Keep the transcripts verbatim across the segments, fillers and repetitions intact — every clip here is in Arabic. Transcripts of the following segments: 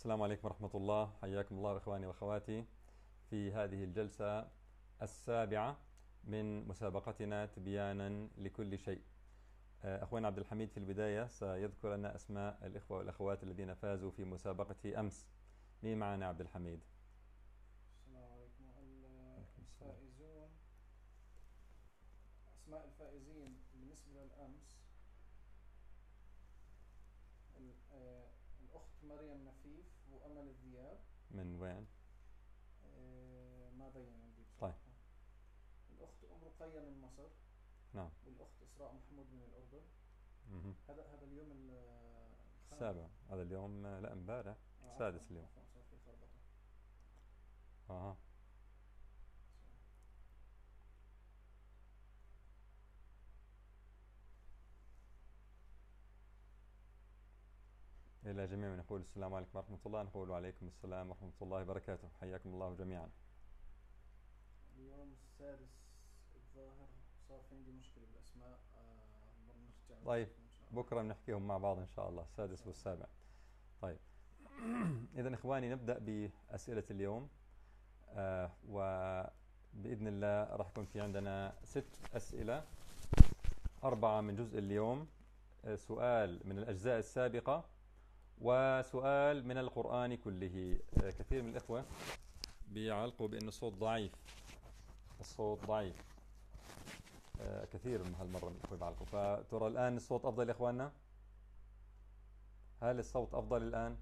السلام عليكم ورحمة الله، حياكم الله إخواني وأخواتي في هذه الجلسة السابعة من مسابقتنا تبيانا لكل شيء. أخونا عبد الحميد في البداية سيذكر لنا أسماء الإخوة والأخوات الذين فازوا في مسابقة أمس. مين معنا عبد الحميد؟ السلام عليكم. الفائزون، أسماء الفائزين بالنسبة للأمس: الأخت مريم نفيف وأمل الذياب. من وين؟ ما بين عندي بصراحة. طيب. الأخت أم رقية من مصر. نعم. والأخت إسراء محمود من الأردن. مه. هذا هذا اليوم السابع. هذا اليوم لا امبارح آه السادس اليوم. صار في خربطة. اها إلى جميع نقول السلام عليكم ورحمة الله. نقول وعليكم السلام ورحمة الله وبركاته. حياكم الله جميعا. اليوم السادس الظاهر صار في عندي مشكلة بالأسماء. آه طيب بكرة بنحكيهم مع بعض إن شاء الله، السادس والسابع. طيب إذا إخواني نبدأ بأسئلة اليوم، آه وبإذن الله راح يكون في عندنا ست أسئلة، أربعة من جزء اليوم، سؤال من الأجزاء السابقة، وسؤال من القرآن كله. كثير من الإخوة بيعلقوا بأن الصوت ضعيف، الصوت ضعيف كثير من هالمرة من الإخوة بيعلقوا. فترى الآن الصوت أفضل يا إخواننا؟ هل الصوت أفضل الآن؟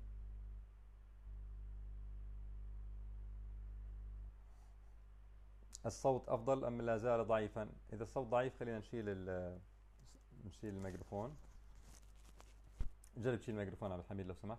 الصوت أفضل أم لا زال ضعيفا؟ إذا الصوت ضعيف خلينا نشيل نشيل الميكروفون. جرب تشيل الميكروفون عبد الحميد لو سمحت.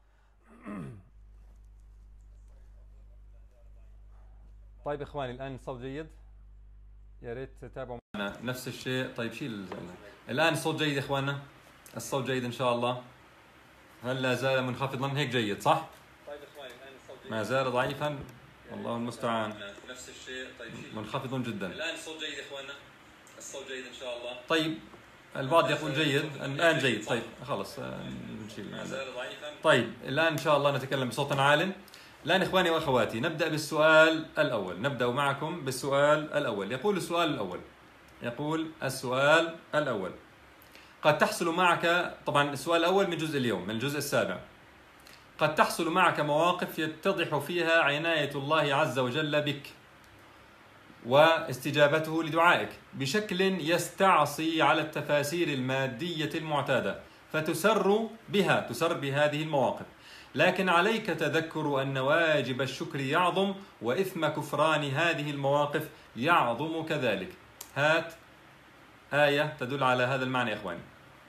طيب إخواني الآن الصوت جيد؟ يا ريت تتابعوا معنا. نفس الشيء. طيب شيل الآن الصوت جيد يا إخواننا؟ الصوت جيد إن شاء الله؟ هل لا زال منخفضا؟ هيك جيد صح؟ طيب إخواني الآن الصوت جيد. ما زال ضعيفا؟ الله المستعان. نفس الشيء. طيب شيل. منخفض جدا. الآن الصوت جيد يا إخواننا؟ الصوت جيد إن شاء الله؟ طيب البعض يقول جيد، الآن جيد. طيب خلص نشيل. طيب الآن إن شاء الله نتكلم بصوت عال. الآن إخواني وأخواتي نبدأ بالسؤال الأول. نبدأ معكم بالسؤال الأول. يقول السؤال الأول يقول السؤال الأول: قد تحصل معك، طبعا السؤال الأول من جزء اليوم من الجزء السابع، قد تحصل معك مواقف يتضح فيها عناية الله عز وجل بك واستجابته لدعائك بشكل يستعصي على التفاسير المادية المعتادة، فتسر بها تسر بهذه المواقف، لكن عليك تذكر أن واجب الشكر يعظم وإثم كفران هذه المواقف يعظم كذلك. هات آية تدل على هذا المعنى يا إخواني.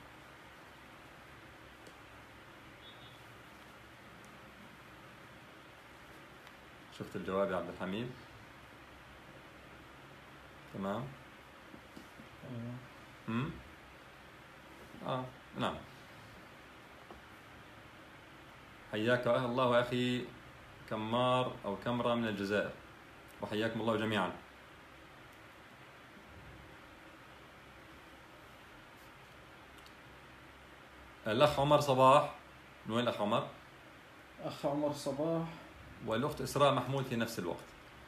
شفت الجواب يا عبد الحميد؟ تمام. امم اه نعم. حياك الله اخي كمار او كمره من الجزائر، وحياكم الله جميعا. الاخ عمر صباح، من وين الاخ عمر؟ اخ عمر صباح. والاخت اسراء محمود في نفس الوقت.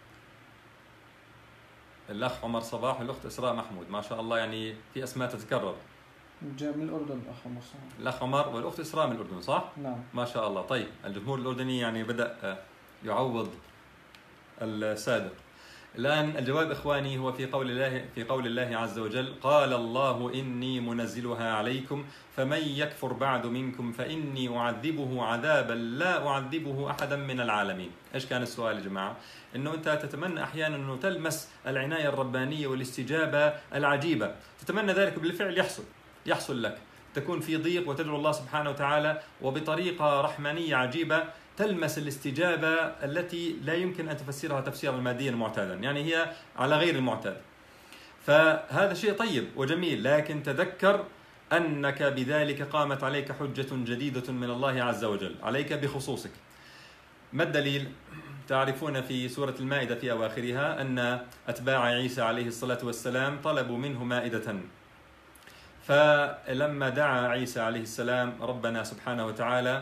الأخ عمر صباح والأخت إسراء محمود، ما شاء الله، يعني في أسماء تتكرر. جاء من الأردن الأخ عمر صباح. الأخ عمر والأخت إسراء من الأردن صح؟ نعم. ما شاء الله. طيب الجمهور الأردني يعني بدأ يعوض السادة. الآن الجواب إخواني هو في قول الله في قول الله عز وجل: قال الله إني منزلها عليكم فمن يكفر بعد منكم فإني أعذبه عذابا لا أعذبه أحدا من العالمين. إيش كان السؤال يا جماعة؟ إنه أنت تتمنى أحيانا أنه تلمس العناية الربانية والاستجابة العجيبة، تتمنى ذلك بالفعل يحصل يحصل لك، تكون في ضيق وتدعو الله سبحانه وتعالى وبطريقة رحمانية عجيبة تلمس الاستجابة التي لا يمكن أن تفسرها تفسيرا ماديا معتادا، يعني هي على غير المعتاد. فهذا شيء طيب وجميل، لكن تذكر أنك بذلك قامت عليك حجة جديدة من الله عز وجل عليك بخصوصك. ما الدليل؟ تعرفون في سورة المائدة في أواخرها أن أتباع عيسى عليه الصلاة والسلام طلبوا منه مائدة، فلما دعا عيسى عليه السلام ربنا سبحانه وتعالى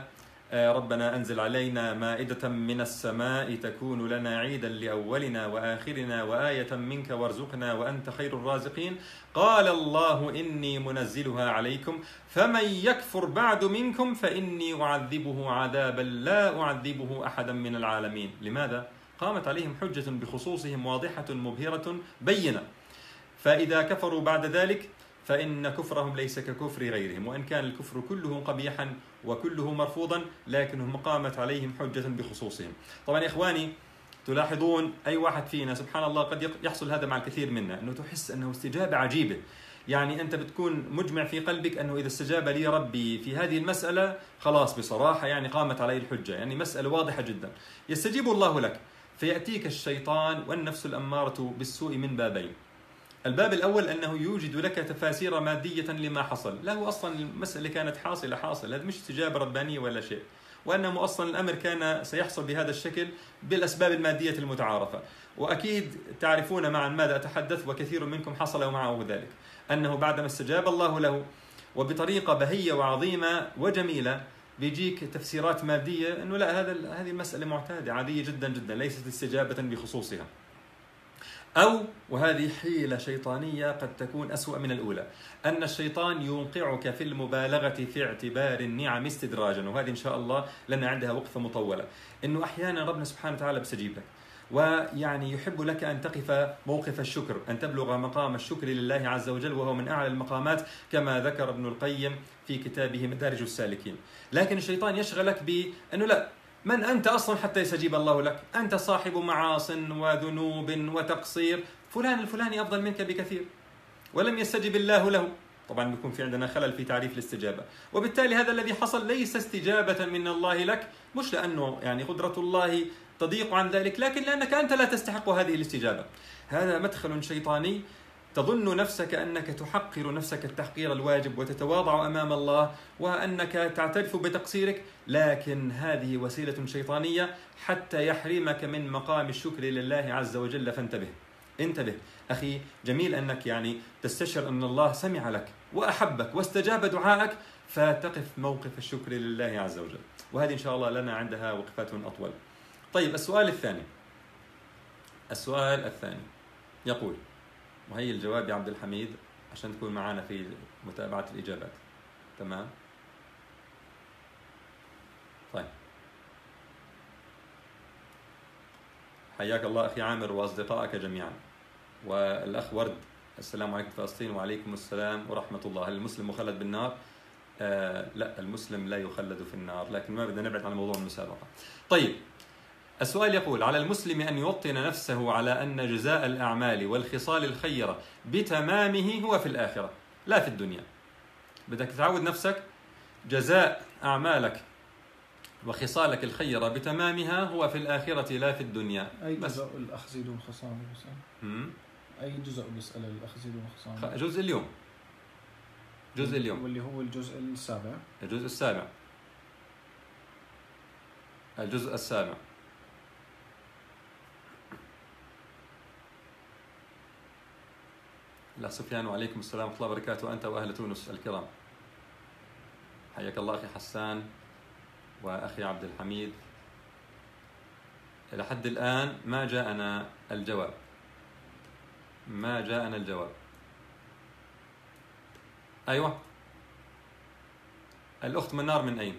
ربنا أنزل علينا مائدة من السماء تكون لنا عيدا لأولنا وآخرنا وآية منك وارزقنا وأنت خير الرازقين. قال الله إني منزلها عليكم فمن يكفر بعد منكم فإني أعذبه عذابا لا أعذبه أحدا من العالمين. لماذا؟ قامت عليهم حجة بخصوصهم واضحة مبهرة بينة، فإذا كفروا بعد ذلك فإن كفرهم ليس ككفر غيرهم، وإن كان الكفر كله قبيحا وكله مرفوضا لكنهم قامت عليهم حجة بخصوصهم. طبعا يا إخواني تلاحظون أي واحد فينا سبحان الله قد يحصل هذا مع الكثير منا، أنه تحس أنه استجابة عجيبة. يعني أنت بتكون مجمع في قلبك أنه إذا استجاب لي ربي في هذه المسألة خلاص بصراحة يعني قامت علي الحجة، يعني مسألة واضحة جدا. يستجيب الله لك فيأتيك الشيطان والنفس الأمارة بالسوء من بابين. الباب الأول أنه يوجد لك تفاسير مادية لما حصل، له أصلا المسألة كانت حاصلة حاصل، هذا مش استجابة ربانية ولا شيء، وأنه أصلا الأمر كان سيحصل بهذا الشكل بالأسباب المادية المتعارفة. وأكيد تعرفون معا ماذا أتحدث، وكثير منكم حصل معه ذلك، أنه بعدما استجاب الله له وبطريقة بهية وعظيمة وجميلة بيجيك تفسيرات مادية أنه لا هذا هذه المسألة معتادة عادية جدا جدا ليست استجابة بخصوصها. أو وهذه حيلة شيطانية قد تكون أسوأ من الأولى، أن الشيطان يوقعك في المبالغة في اعتبار النعم استدراجا، وهذه إن شاء الله لنا عندها وقفة مطولة. إنه أحيانا ربنا سبحانه وتعالى بيستجيب لك، ويعني يحب لك أن تقف موقف الشكر، أن تبلغ مقام الشكر لله عز وجل، وهو من أعلى المقامات كما ذكر ابن القيم في كتابه مدارج السالكين. لكن الشيطان يشغلك بأنه لا، من أنت أصلا حتى يستجيب الله لك؟ أنت صاحب معاص وذنوب وتقصير، فلان الفلاني أفضل منك بكثير ولم يستجب الله له. طبعا بيكون في عندنا خلل في تعريف الاستجابة، وبالتالي هذا الذي حصل ليس استجابة من الله لك، مش لأنه يعني قدرة الله تضيق عن ذلك، لكن لأنك أنت لا تستحق هذه الاستجابة. هذا مدخل شيطاني، تظن نفسك أنك تحقر نفسك التحقير الواجب وتتواضع أمام الله وأنك تعترف بتقصيرك، لكن هذه وسيلة شيطانية حتى يحرمك من مقام الشكر لله عز وجل. فانتبه انتبه أخي، جميل أنك يعني تستشعر أن الله سمع لك وأحبك واستجاب دعائك، فتقف موقف الشكر لله عز وجل، وهذه إن شاء الله لنا عندها وقفات أطول. طيب السؤال الثاني السؤال الثاني يقول، وهي الجواب يا عبد الحميد عشان تكون معنا في متابعة الإجابات. تمام؟ طيب حياك الله أخي عامر وأصدقائك جميعا. والأخ ورد، السلام عليكم فلسطين. وعليكم السلام ورحمة الله. هل المسلم مخلد بالنار؟ آه لا، المسلم لا يخلد في النار، لكن ما بدنا نبعد عن موضوع المسابقة. طيب السؤال يقول: على المسلم أن يوطن نفسه على أن جزاء الأعمال والخصال الخيرة بتمامه هو في الآخرة لا في الدنيا. بدك تعود نفسك جزاء أعمالك وخصالك الخيرة بتمامها هو في الآخرة لا في الدنيا. أي جزء الأخ زيد وخصام؟ أي جزء بيسأل الأخ زيد وخصام؟ جزء اليوم جزء اليوم واللي هو الجزء السابع. الجزء السابع الجزء السابع لا سفيان، وعليكم السلام ورحمة الله وبركاته، أنت وأهل تونس الكرام. حياك الله أخي حسان وأخي عبد الحميد. إلى حد الآن ما جاءنا الجواب ما جاءنا الجواب أيوة، الأخت منار من أين؟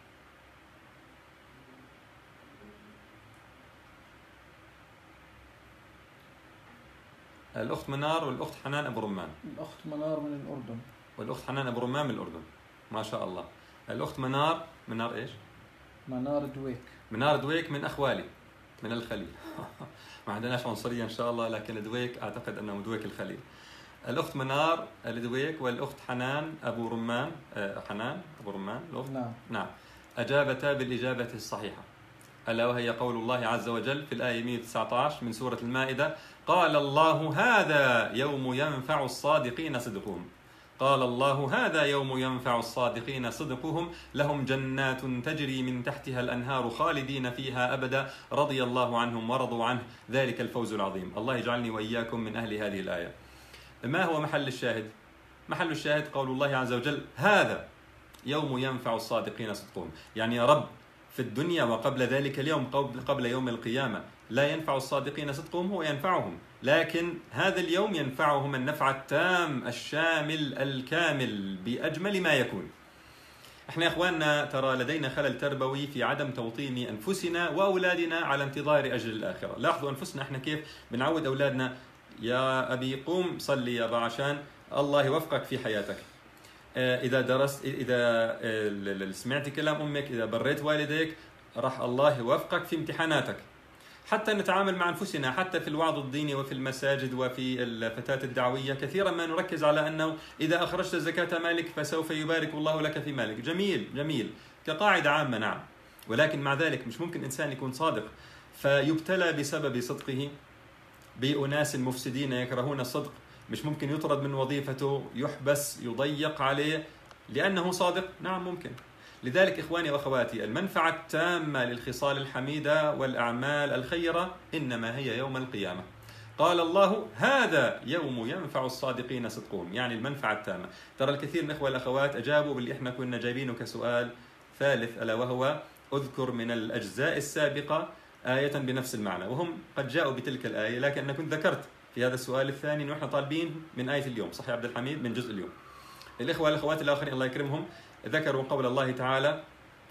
الأخت منار والأخت حنان أبو رمان. الأخت منار من الأردن والأخت حنان أبو رمان من الأردن. ما شاء الله. الأخت منار منار إيش؟ منار دويك. منار دويك من أخوالي من الخليل. ما عندناش عنصرية إن شاء الله، لكن دويك أعتقد أنه دويك الخليل. الأخت منار الدويك والأخت حنان أبو رمان. حنان أبو رمان الأخت. نعم نعم أجابتا بالإجابة الصحيحة، ألا وهي قول الله عز وجل في الآية مئة وتسعة عشر من سورة المائدة: قال الله هذا يوم ينفع الصادقين صدقهم. قال الله هذا يوم ينفع الصادقين صدقهم لهم جنات تجري من تحتها الأنهار خالدين فيها أبدا رضي الله عنهم ورضوا عنه ذلك الفوز العظيم. الله يجعلني وإياكم من أهل هذه الآية. ما هو محل الشاهد؟ محل الشاهد قول الله عز وجل هذا يوم ينفع الصادقين صدقهم. يعني يا رب في الدنيا وقبل ذلك اليوم، قبل يوم القيامة، لا ينفع الصادقين صدقهم، هو ينفعهم، لكن هذا اليوم ينفعهم النفع التام الشامل الكامل بأجمل ما يكون. احنا يا اخواننا ترى لدينا خلل تربوي في عدم توطين انفسنا واولادنا على انتظار اجر الاخره. لاحظوا انفسنا احنا كيف بنعود اولادنا: يا ابي قوم صلي يابا عشان الله يوفقك في حياتك، اذا درست، اذا سمعت كلام امك، اذا بريت والديك راح الله يوفقك في امتحاناتك. حتى نتعامل مع أنفسنا، حتى في الوعظ الديني وفي المساجد وفي الفتاة الدعوية كثيرا ما نركز على أنه إذا أخرجت زكاة مالك فسوف يبارك الله لك في مالك. جميل جميل كقاعدة عامة، نعم، ولكن مع ذلك مش ممكن إنسان يكون صادق فيبتلى بسبب صدقه بأناس مفسدين يكرهون الصدق. مش ممكن يطرد من وظيفته، يحبس، يضيق عليه لأنه صادق. نعم ممكن. لذلك إخواني وأخواتي، المنفعة التامة للخصال الحميدة والأعمال الخيرة إنما هي يوم القيامة. قال الله: هذا يوم ينفع الصادقين صدقهم، يعني المنفعة التامة. ترى الكثير من الإخوة والأخوات أجابوا باللي إحنا كنا جايبينه كسؤال ثالث، ألا وهو: أذكر من الأجزاء السابقة آية بنفس المعنى، وهم قد جاءوا بتلك الآية، لكن أنا كنت ذكرت في هذا السؤال الثاني أنه إحنا طالبين من آية اليوم. صح يا عبد الحميد؟ من جزء اليوم. الإخوة والأخوات الآخرين الله يكرمهم ذكروا قول الله تعالى: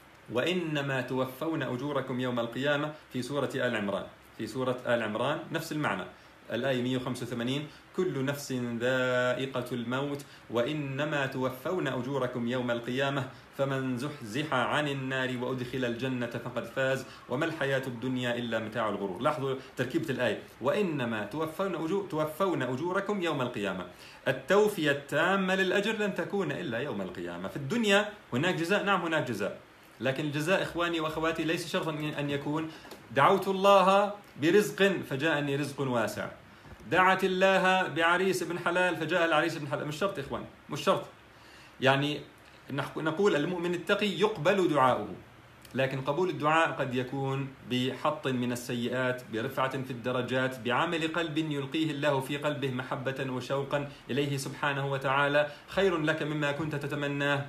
وإنما توفون أجوركم يوم القيامة، في سورة آل عمران. في سورة آل عمران نفس المعنى، الآية مئة وخمسة وثمانين: كل نفس ذائقة الموت وإنما توفون أجوركم يوم القيامة فمن زحزح عن النار وأدخل الجنة فقد فاز وما الحياة الدنيا إلا متاع الغرور. لاحظوا تركيبة الآية: وإنما توفون أجور توفون أجوركم يوم القيامة. التوفية التامة للأجر لن تكون إلا يوم القيامة. في الدنيا هناك جزاء، نعم هناك جزاء، لكن الجزاء إخواني وأخواتي ليس شرطا أن يكون دعوت الله برزق فجاءني رزق واسع، دعت الله بعريس ابن حلال فجاء العريس ابن حلال. مش شرط إخوان، مش شرط. يعني نقول المؤمن التقي يقبل دعاؤه، لكن قبول الدعاء قد يكون بحط من السيئات، برفعة في الدرجات، بعمل قلب يلقيه الله في قلبه محبة وشوقا إليه سبحانه وتعالى، خير لك مما كنت تتمناه،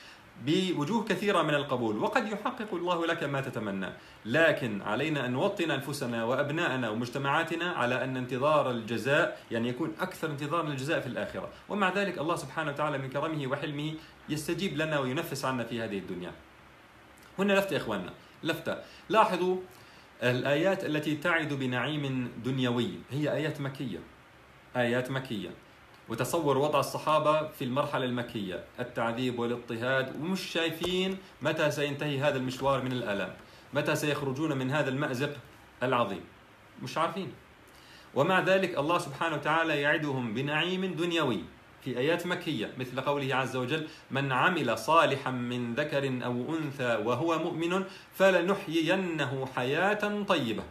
بوجوه كثيرة من القبول، وقد يحقق الله لك ما تتمنى. لكن علينا أن نوطن أنفسنا وأبناءنا ومجتمعاتنا على أن انتظار الجزاء يعني يكون أكثر انتظار للجزاء في الآخرة، ومع ذلك الله سبحانه وتعالى من كرمه وحلمه يستجيب لنا وينفس عنا في هذه الدنيا. هنا لفتة إخواننا، لفتة. لاحظوا الآيات التي تعد بنعيم دنيوي هي آيات مكية، آيات مكية. وتصور وضع الصحابة في المرحلة المكية، التعذيب والاضطهاد، ومش شايفين متى سينتهي هذا المشوار من الآلام، متى سيخرجون من هذا المأزق العظيم، مش عارفين. ومع ذلك الله سبحانه وتعالى يعدهم بنعيم دنيوي في آيات مكية، مثل قوله عز وجل: من عمل صالحا من ذكر أو أنثى وهو مؤمن فلنحيينه حياة طيبة،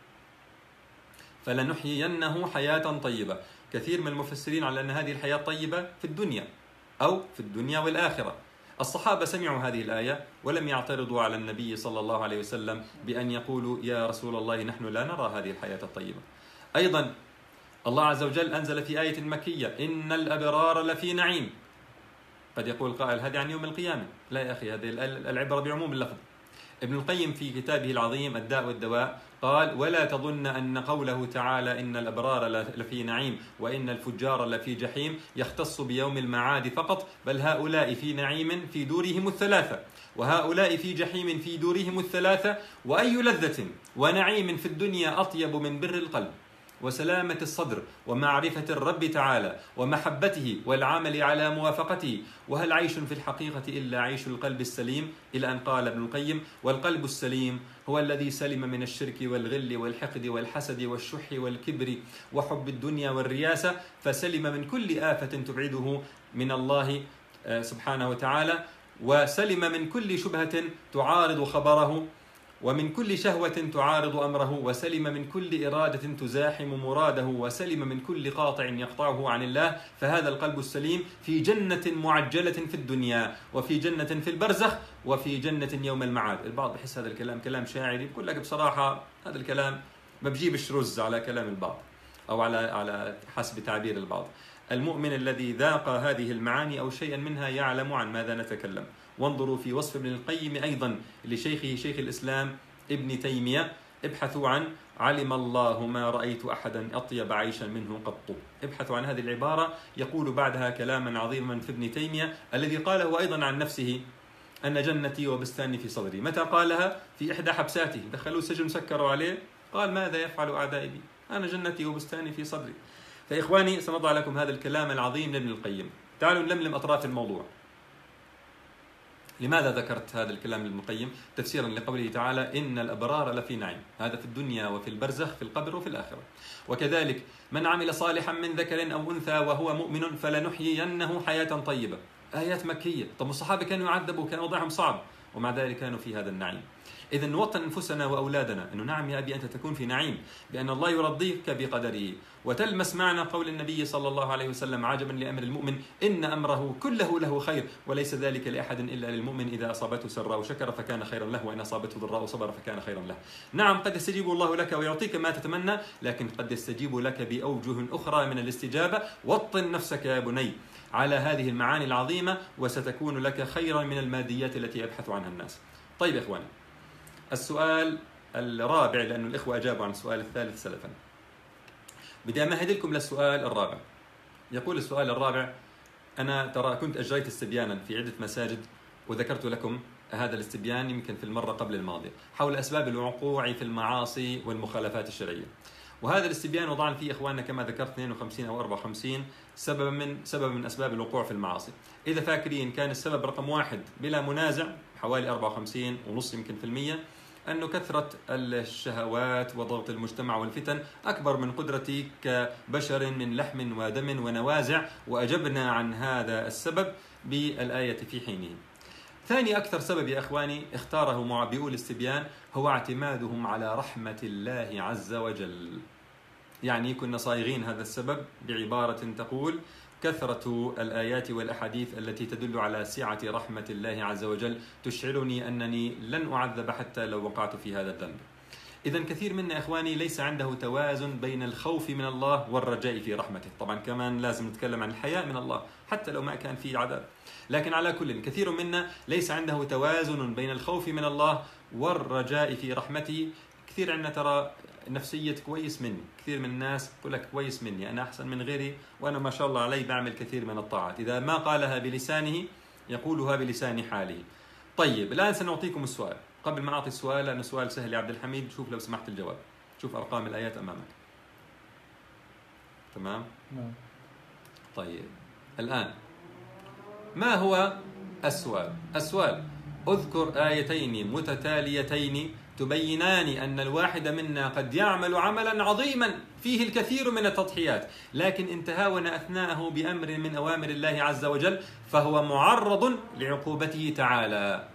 فلنحيينه حياة طيبة. كثير من المفسرين على أن هذه الحياة طيبة في الدنيا أو في الدنيا والآخرة. الصحابة سمعوا هذه الآية ولم يعترضوا على النبي صلى الله عليه وسلم بأن يقولوا: يا رسول الله نحن لا نرى هذه الحياة الطيبة. أيضا الله عز وجل أنزل في آية مكية: إن الأبرار لفي نعيم. قد يقول قائل: هذه عن يوم القيامة. لا يا أخي، هذه العبرة بعموم اللفظ. ابن القيم في كتابه العظيم الداء والدواء قال: ولا تظن أن قوله تعالى إن الأبرار لفي نعيم وإن الفجار لفي جحيم يختص بيوم المعاد فقط، بل هؤلاء في نعيم في دورهم الثلاثة، وهؤلاء في جحيم في دورهم الثلاثة، وأي لذة ونعيم في الدنيا أطيب من بر القلب وسلامة الصدر ومعرفة الرب تعالى ومحبته والعمل على موافقته، وهل عيش في الحقيقة إلا عيش القلب السليم، إلى أن قال ابن القيم: والقلب السليم هو الذي سلم من الشرك والغل والحقد والحسد والشح والكبر وحب الدنيا والرياسة، فسلم من كل آفة تبعده من الله سبحانه وتعالى، وسلم من كل شبهة تعارض خبره، ومن كل شهوة تعارض أمره، وسلم من كل إرادة تزاحم مراده، وسلم من كل قاطع يقطعه عن الله. فهذا القلب السليم في جنة معجلة في الدنيا، وفي جنة في البرزخ، وفي جنة يوم المعاد. البعض بحس هذا الكلام كلام شاعري، بقول لك بصراحة هذا الكلام ما بجيبش رز على كلام البعض أو على على حسب تعبير البعض. المؤمن الذي ذاق هذه المعاني أو شيئا منها يعلم عن ماذا نتكلم، وانظروا في وصف ابن القيم أيضا لشيخه شيخ الإسلام ابن تيمية، ابحثوا عن علم الله ما رأيت أحدا أطيب عيشا منه قط. ابحثوا عن هذه العبارة، يقول بعدها كلاما عظيما في ابن تيمية الذي قاله أيضا عن نفسه: أن جنتي وبستاني في صدري. متى قالها؟ في إحدى حبساته، دخلوا سجن سكروا عليه، قال: ماذا يفعل أعدائي بي؟ أنا جنتي وبستاني في صدري. فإخواني سنضع لكم هذا الكلام العظيم لابن القيم. تعالوا نلملم أطراف الموضوع. لماذا ذكرت هذا الكلام لابن القيم؟ تفسيرا لقوله تعالى: إن الأبرار لفي نعيم، هذا في الدنيا وفي البرزخ في القبر وفي الآخرة. وكذلك من عمل صالحا من ذكر أو أنثى وهو مؤمن فلنحيينه حياة طيبة. آيات مكية. طب الصحابة كانوا يعذبوا، كان وضعهم صعب، ومع ذلك كانوا في هذا النعيم. إذا نوطن أنفسنا وأولادنا أنه نعم يا أبي أنت تكون في نعيم بأن الله يرضيك بقدره. وتلمس معنا قول النبي صلى الله عليه وسلم: عجبا لأمر المؤمن إن أمره كله له خير وليس ذلك لأحد إلا للمؤمن إذا أصابته سراء شكر فكان خيرا له وإن أصابته ضراء صبر فكان خيرا له. نعم قد يستجيب الله لك ويعطيك ما تتمنى، لكن قد يستجيب لك بأوجه أخرى من الاستجابة. وطن نفسك يا بني على هذه المعاني العظيمة وستكون لك خيرا من الماديات التي يبحث عنها الناس. طيب يا إخواني، السؤال الرابع، لأن الإخوة أجابوا عن السؤال الثالث سلفا، بدي أمهد لكم للسؤال الرابع. يقول السؤال الرابع: أنا ترى كنت أجريت استبيانا في عدة مساجد وذكرت لكم هذا الاستبيان يمكن في المرة قبل الماضية حول أسباب الوقوع في المعاصي والمخالفات الشرعية. وهذا الاستبيان وضعنا فيه إخواننا كما ذكرت اثنين وخمسين أو أربعة وخمسين سبب من سبب من أسباب الوقوع في المعاصي. إذا فاكرين كان السبب رقم واحد بلا منازع حوالي أربعة وخمسين ونص يمكن في المية، أنه كثرة الشهوات وضغط المجتمع والفتن أكبر من قدرتي كبشر من لحم ودم ونوازع، وأجبنا عن هذا السبب بالآية في حينه. ثاني أكثر سبب يا أخواني اختاره معبئو الاستبيان هو اعتمادهم على رحمة الله عز وجل. يعني كنا صايغين هذا السبب بعبارة تقول: كثرة الآيات والأحاديث التي تدل على سعة رحمة الله عز وجل تشعرني أنني لن أعذب حتى لو وقعت في هذا الذنب. إذن كثير منا إخواني ليس عنده توازن بين الخوف من الله والرجاء في رحمته. طبعا كمان لازم نتكلم عن الحياء من الله حتى لو ما كان فيه عذاب، لكن على كل كثير منا ليس عنده توازن بين الخوف من الله والرجاء في رحمته. كثير عندنا ترى نفسية كويس مني، كثير من الناس يقول لك كويس مني، أنا أحسن من غيري، وأنا ما شاء الله علي بعمل كثير من الطاعات. إذا ما قالها بلسانه يقولها بلسان حاله. طيب الآن سنعطيكم السؤال. قبل ما أعطي السؤال، لأنه سؤال سهل يا عبد الحميد، شوف لو سمحت الجواب، شوف أرقام الآيات أمامك. تمام؟ نعم. طيب الآن ما هو السؤال؟ السؤال: اذكر آيتين متتاليتين تبينان أن الواحد منا قد يعمل عملا عظيما فيه الكثير من التضحيات، لكن إن تهاون أثناءه بأمر من أوامر الله عز وجل فهو معرض لعقوبته تعالى.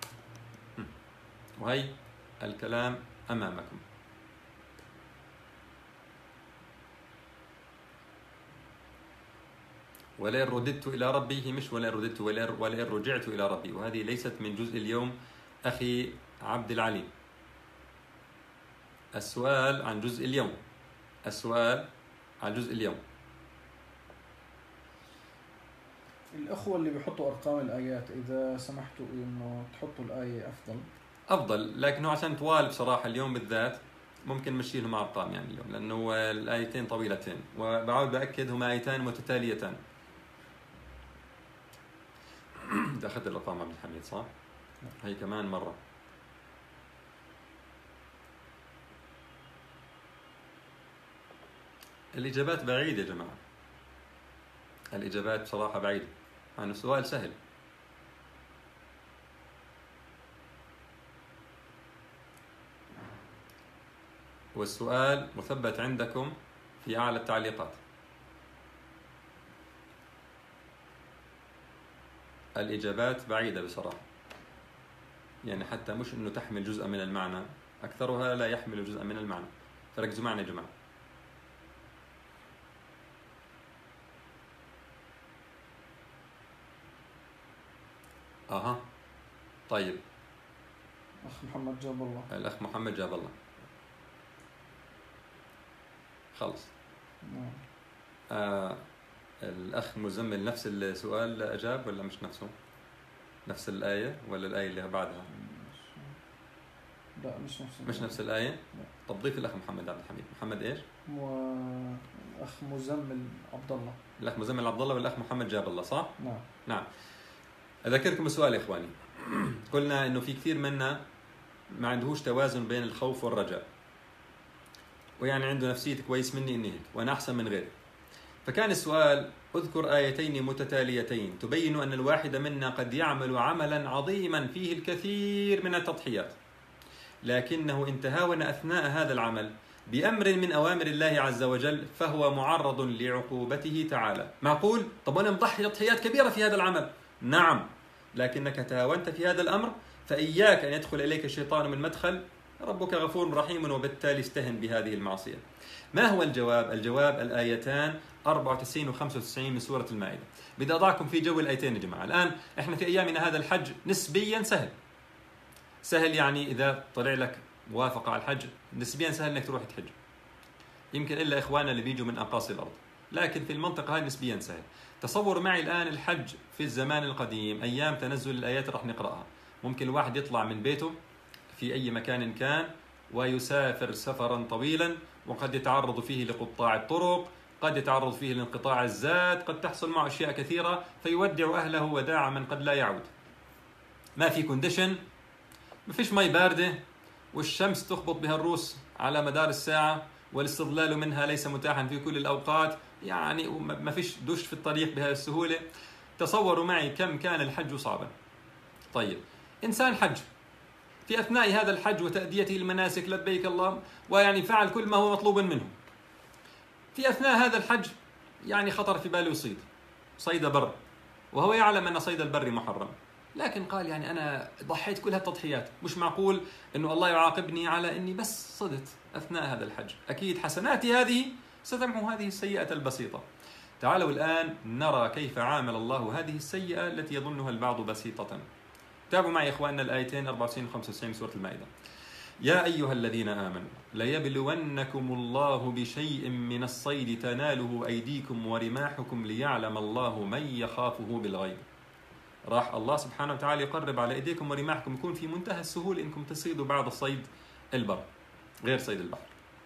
وهي الكلام أمامكم. ولئن رددت إلى ربي، هي مش ولئن رددت، ولئن رجعت إلى ربي، وهذه ليست من جزء اليوم أخي عبد العليم. السؤال عن جزء اليوم، السؤال عن جزء اليوم. الأخوة اللي بيحطوا أرقام الآيات إذا سمحتوا إنه تحطوا الآية أفضل أفضل، لكنه عشان طوال بصراحة اليوم بالذات ممكن نمشي لهم أرقام يعني اليوم، لأنه الآيتين طويلتين، وبعود بأكد هما آيتان متتاليتان. إذا أخذت الأرقام عبد الحميد صح؟ هي كمان مرة. الإجابات بعيدة يا جماعة، الإجابات بصراحة بعيدة، مع أنه سؤال سهل. والسؤال مثبت عندكم في أعلى التعليقات. الإجابات بعيدة بصراحة، يعني حتى مش أنه تحمل جزء من المعنى، أكثرها لا يحمل جزء من المعنى. فركزوا معنا يا جماعة. أها طيب، أخ محمد جاب الله. الأخ محمد جاب الله. خلص. نعم. آه الأخ مزمل نفس السؤال أجاب ولا مش نفسه؟ نفس الآية ولا الآية اللي بعدها؟ لا مش نفس مش نفس الآية؟ لا. طب ضيف الأخ محمد عبد الحميد. محمد إيش؟ والأخ مزمل عبد الله. الأخ مزمل عبد الله والأخ محمد جاب الله، صح؟ نعم. نعم. أذكركم السؤال يا إخواني. قلنا إنه في كثير منا ما عندهوش توازن بين الخوف والرجاء، ويعني عنده نفسية كويس مني إني هيك وأنا أحسن من غيري. فكان السؤال: اذكر آيتين متتاليتين تبين أن الواحد منا قد يعمل عملا عظيما فيه الكثير من التضحيات، لكنه إن تهاون أثناء هذا العمل بأمر من أوامر الله عز وجل فهو معرض لعقوبته تعالى. معقول؟ طب أنا مضحي تضحيات كبيرة في هذا العمل. نعم، لكنك تهاونت في هذا الأمر، فإياك أن يدخل إليك الشيطان من مدخل. ربك غفور رحيم، وبالتالي استهن بهذه المعصية. ما هو الجواب؟ الجواب الآيتان أربعة وتسعين و خمسة وتسعين من سورة المائدة. بدي أضعكم في جو الآيتين يا جماعة. الآن إحنا في أيامنا هذا الحج نسبيا سهل. سهل يعني إذا طلع لك موافقة على الحج نسبيا سهل إنك تروح تحج، يمكن إلا إخواننا اللي بيجوا من أقاصي الأرض، لكن في المنطقة هذه نسبيا سهل. تصور معي الآن الحج في الزمان القديم، أيام تنزل الآيات رح نقرأها. ممكن الواحد يطلع من بيته في أي مكان كان ويسافر سفرا طويلا، وقد يتعرض فيه لقطاع الطرق، قد يتعرض فيه لانقطاع الزاد، قد تحصل معه أشياء كثيرة، فيودع أهله وداع من قد لا يعود. ما في كونديشن، ما فيش مي باردة، والشمس تخبط بها الروس على مدار الساعة، والاستظلال منها ليس متاحا في كل الأوقات، يعني ما فيش دش في الطريق بهذه السهولة. تصوروا معي كم كان الحج صعبا. طيب، إنسان حج في أثناء هذا الحج وتأديته المناسك، لبيك الله، ويعني فعل كل ما هو مطلوب منه. في أثناء هذا الحج يعني خطر في باله يصيد صيد بر، وهو يعلم أن صيد البر محرم، لكن قال يعني أنا ضحيت كل هالتضحيات، مش معقول أنه الله يعاقبني على أني بس صدت أثناء هذا الحج. أكيد حسناتي هذه ستمحو هذه السيئة البسيطة. تعالوا الآن نرى كيف عامل الله هذه السيئة التي يظنها البعض بسيطة. تابعوا معي إخواننا الآيتين أربعة وتسعين و خمسة وتسعين سورة المائدة. يا أيها الذين آمنوا ليبلونكم الله بشيء من الصيد تناله أيديكم ورماحكم ليعلم الله من يخافه بالغيب. راح الله سبحانه وتعالى يقرب على أيديكم ورماحكم، يكون في منتهى السهولة إنكم تصيدوا بعض الصيد البر غير صيد البحر.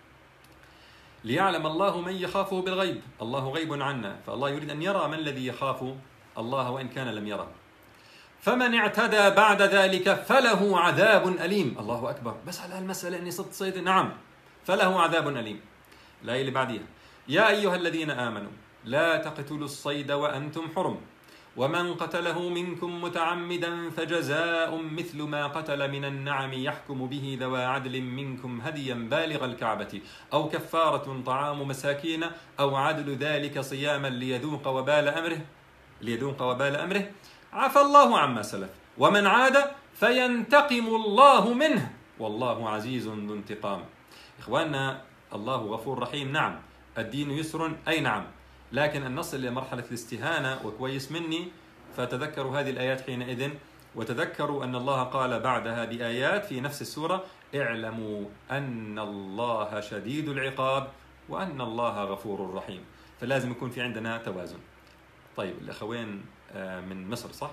ليعلم الله من يخافه بالغيب، الله غيب عنا، فالله يريد أن يرى من الذي يخاف الله وإن كان لم يره. فمن اعتدى بعد ذلك فله عذاب أليم. الله أكبر، بس على المسألة أني صدت صيد، نعم فله عذاب أليم. الآية اللي بعديها: يا أيها الذين آمنوا لا تقتلوا الصيد وأنتم حرم، ومن قتله منكم متعمدا فجزاء مثل ما قتل من النعم يحكم به ذوى عدل منكم هديا بالغ الكعبة أو كفارة طعام مساكين أو عدل ذلك صياما ليذوق وبال أمره ليذوق وبال أمره عفى الله عما سلف ومن عاد فينتقم الله منه والله عزيز ذو انتقام. إخواننا، الله غفور رحيم، نعم. الدين يسر، أي نعم، لكن أن نصل إلى مرحلة الاستهانة وكويس مني، فتذكروا هذه الآيات حينئذ، وتذكروا أن الله قال بعدها بآيات في نفس السورة: اعلموا أن الله شديد العقاب وأن الله غفور رحيم. فلازم يكون في عندنا توازن. طيب، الأخوين من مصر صح؟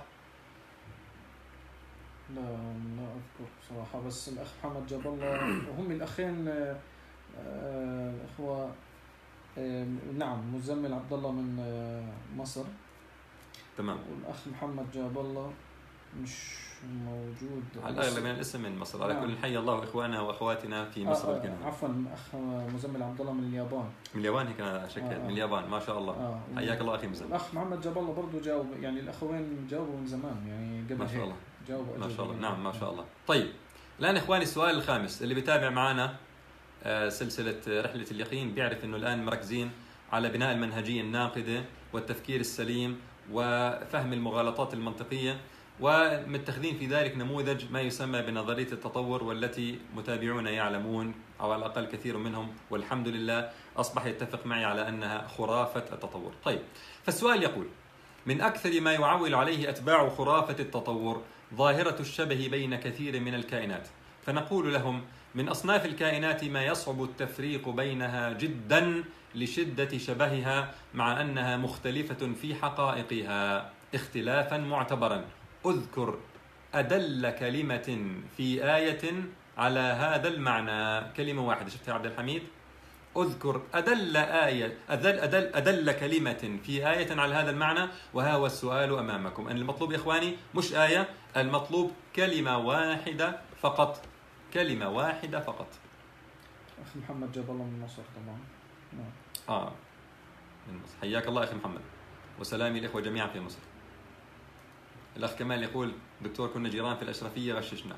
لا لا أذكر بصراحة، بس الأخ محمد جاب الله وهم الأخين الأخوة، نعم، مزمل عبد الله من مصر. تمام. والأخ محمد جاب الله مش موجود على الأغلب من الاسم من مصر. على كل حي الله إخواننا وأخواتنا في مصر. آه آه عفوا، أخ مزمل عبد الله من اليابان. من اليابان هيك شكل. آه من اليابان، ما شاء الله. آه حياك الله أخي مزمل. الأخ محمد جاب الله برضه جاوب، يعني الأخوين جاوبوا من زمان، يعني قبل ما شاء الله. جاوبوا ما شاء الله. نعم ما شاء الله. طيب، الآن إخواني السؤال الخامس، اللي بيتابع معنا سلسلة رحلة اليقين بيعرف إنه الآن مركزين على بناء المنهجية الناقدة والتفكير السليم وفهم المغالطات المنطقية، ومتخذين في ذلك نموذج ما يسمى بنظرية التطور، والتي متابعونا يعلمون أو على الأقل كثير منهم والحمد لله أصبح يتفق معي على أنها خرافة التطور. طيب، فالسؤال يقول: من أكثر ما يعول عليه أتباع خرافة التطور ظاهرة الشبه بين كثير من الكائنات، فنقول لهم: من أصناف الكائنات ما يصعب التفريق بينها جدا لشدة شبهها، مع أنها مختلفة في حقائقها اختلافا معتبرا. اذكر أدل كلمة في آية على هذا المعنى. كلمة واحدة، شفت يا عبد الحميد؟ اذكر أدل آية أدل, أدل, أدل كلمة في آية على هذا المعنى، وها هو السؤال أمامكم. أن المطلوب يا إخواني مش آية، المطلوب كلمة واحدة فقط، كلمة واحدة فقط. أخي محمد جاب الله من مصر طبعا. نعم. آه من مصر. حياك الله أخي محمد، وسلامي الإخوة جميعا في مصر. الأخ كمال يقول دكتور كنا جيران في الأشرفية غششنا.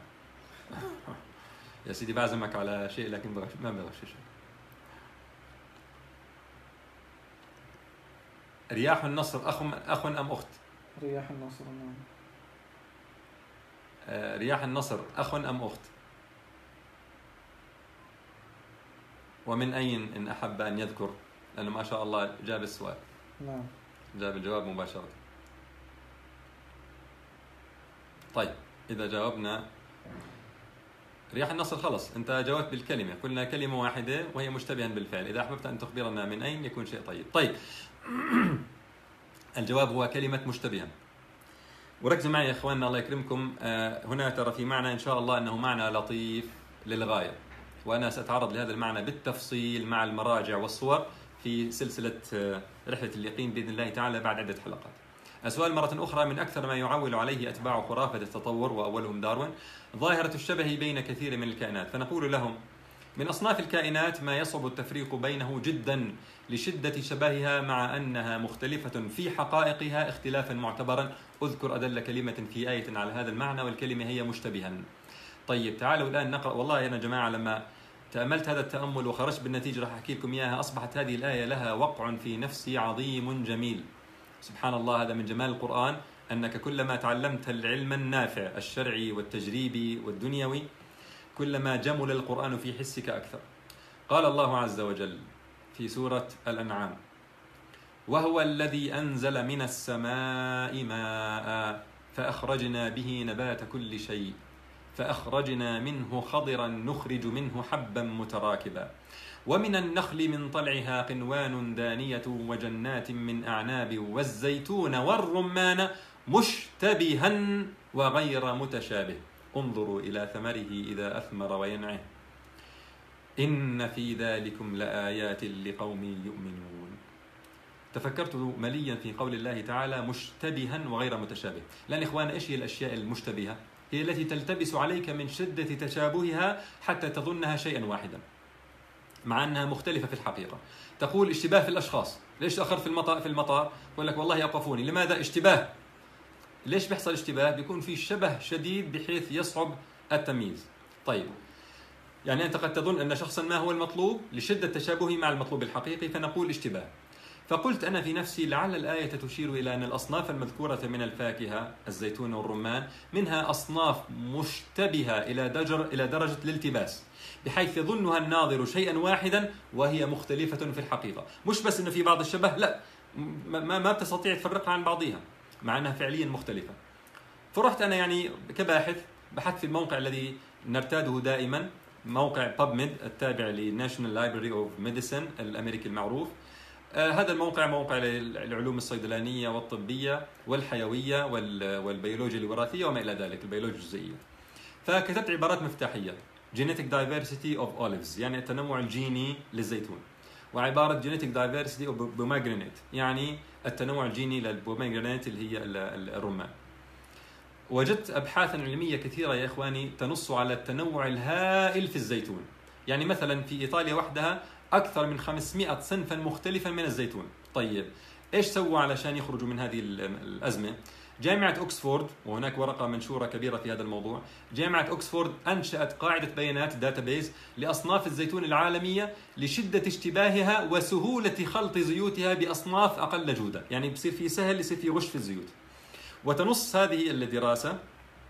يا سيدي بعزمك على شيء لكن بغش... ما بغششك. رياح النصر أخ أخ أم أخت؟ رياح النصر. نعم. آه رياح النصر أخ أم أخت؟ ومن أين إن أحب أن يذكر، لأنه ما شاء الله جاب السؤال. نعم. جاب الجواب مباشرة. طيب إذا جاوبنا رياح النصر خلص أنت جاوبت بالكلمة، قلنا كلمة واحدة وهي مشتبها بالفعل. إذا أحببت أن تخبرنا من أين يكون شيء طيب. طيب الجواب هو كلمة مشتبها. وركزوا معي يا إخواننا الله يكرمكم، هنا ترى في معنى إن شاء الله أنه معنى لطيف للغاية، وأنا سأتعرض لهذا المعنى بالتفصيل مع المراجع والصور في سلسلة رحلة اليقين بإذن الله تعالى بعد عدة حلقات. السؤال مرة أخرى: من أكثر ما يعول عليه أتباع خرافة التطور وأولهم داروين ظاهرة الشبه بين كثير من الكائنات، فنقول لهم: من أصناف الكائنات ما يصعب التفريق بينه جدا لشدة شبهها مع أنها مختلفة في حقائقها اختلافا معتبرا. أذكر أدل كلمة في آية على هذا المعنى والكلمة هي مشتبها. طيب تعالوا الآن نقرأ. والله يا جماعة لما تأملت هذا التأمل وخرجت بالنتيجة راح أحكي لكم إياها، أصبحت هذه الآية لها وقع في نفسي عظيم جميل. سبحان الله، هذا من جمال القرآن، أنك كلما تعلمت العلم النافع الشرعي والتجريبي والدنيوي كلما جمل القرآن في حسك أكثر. قال الله عز وجل في سورة الأنعام: وهو الذي أنزل من السماء ماء فأخرجنا به نبات كل شيء فأخرجنا منه خضرا نخرج منه حبا متراكبا ومن النخل من طلعها قنوان دانية وجنات من أعناب والزيتون والرمان مشتبها وغير متشابه انظروا إلى ثمره إذا أثمر وينعه إن في ذلكم لآيات لقوم يؤمنون. تفكرت مليا في قول الله تعالى مشتبها وغير متشابه، لأن إخوان إيش هي الأشياء المشتبهة؟ هي التي تلتبس عليك من شدة تشابهها حتى تظنها شيئا واحدا مع أنها مختلفة في الحقيقة. تقول اشتباه في الأشخاص، ليش تأخرت في المطار؟ في المطار يقول لك والله أوقفوني. لماذا؟ اشتباه. ليش بيحصل اشتباه؟ بيكون في شبه شديد بحيث يصعب التمييز. طيب يعني أنت قد تظن أن شخصا ما هو المطلوب لشدة تشابهه مع المطلوب الحقيقي فنقول اشتباه. فقلت أنا في نفسي لعل الآية تشير إلى أن الأصناف المذكورة من الفاكهة الزيتون والرمان منها أصناف مشتبهة إلى درجة إلى درجة الالتباس بحيث يظنها الناظر شيئا واحدا وهي مختلفة في الحقيقة. مش بس إنه في بعض الشبه، لا، ما ما بتستطيع تفرقها عن بعضها مع أنها فعليا مختلفة. فرحت أنا يعني كباحث بحثت في الموقع الذي نرتاده دائما، موقع بابميد التابع للناشونال لايبراري اوف ميديسن الأمريكي المعروف. آه هذا الموقع موقع للعلوم الصيدلانية والطبية والحيوية والبيولوجيا الوراثية وما إلى ذلك، البيولوجيا الجزيئية. فكتبت عبارات مفتاحية: genetic diversity of olives يعني التنوع الجيني للزيتون، وعبارة genetic diversity of pomegranate يعني التنوع الجيني للبوميجرانات اللي هي الرمان. وجدت أبحاثا علمية كثيرة يا إخواني تنص على التنوع الهائل في الزيتون. يعني مثلا في إيطاليا وحدها أكثر من خمسمائة صنفا مختلفا من الزيتون. طيب إيش سووا علشان يخرجوا من هذه الأزمة؟ جامعة أكسفورد، وهناك ورقة منشورة كبيرة في هذا الموضوع، جامعة أكسفورد أنشأت قاعدة بيانات داتابيز لأصناف الزيتون العالمية لشدة اشتباهها وسهولة خلط زيوتها بأصناف أقل جودة، يعني بصير في سهل يصير في غش في الزيوت. وتنص هذه الدراسة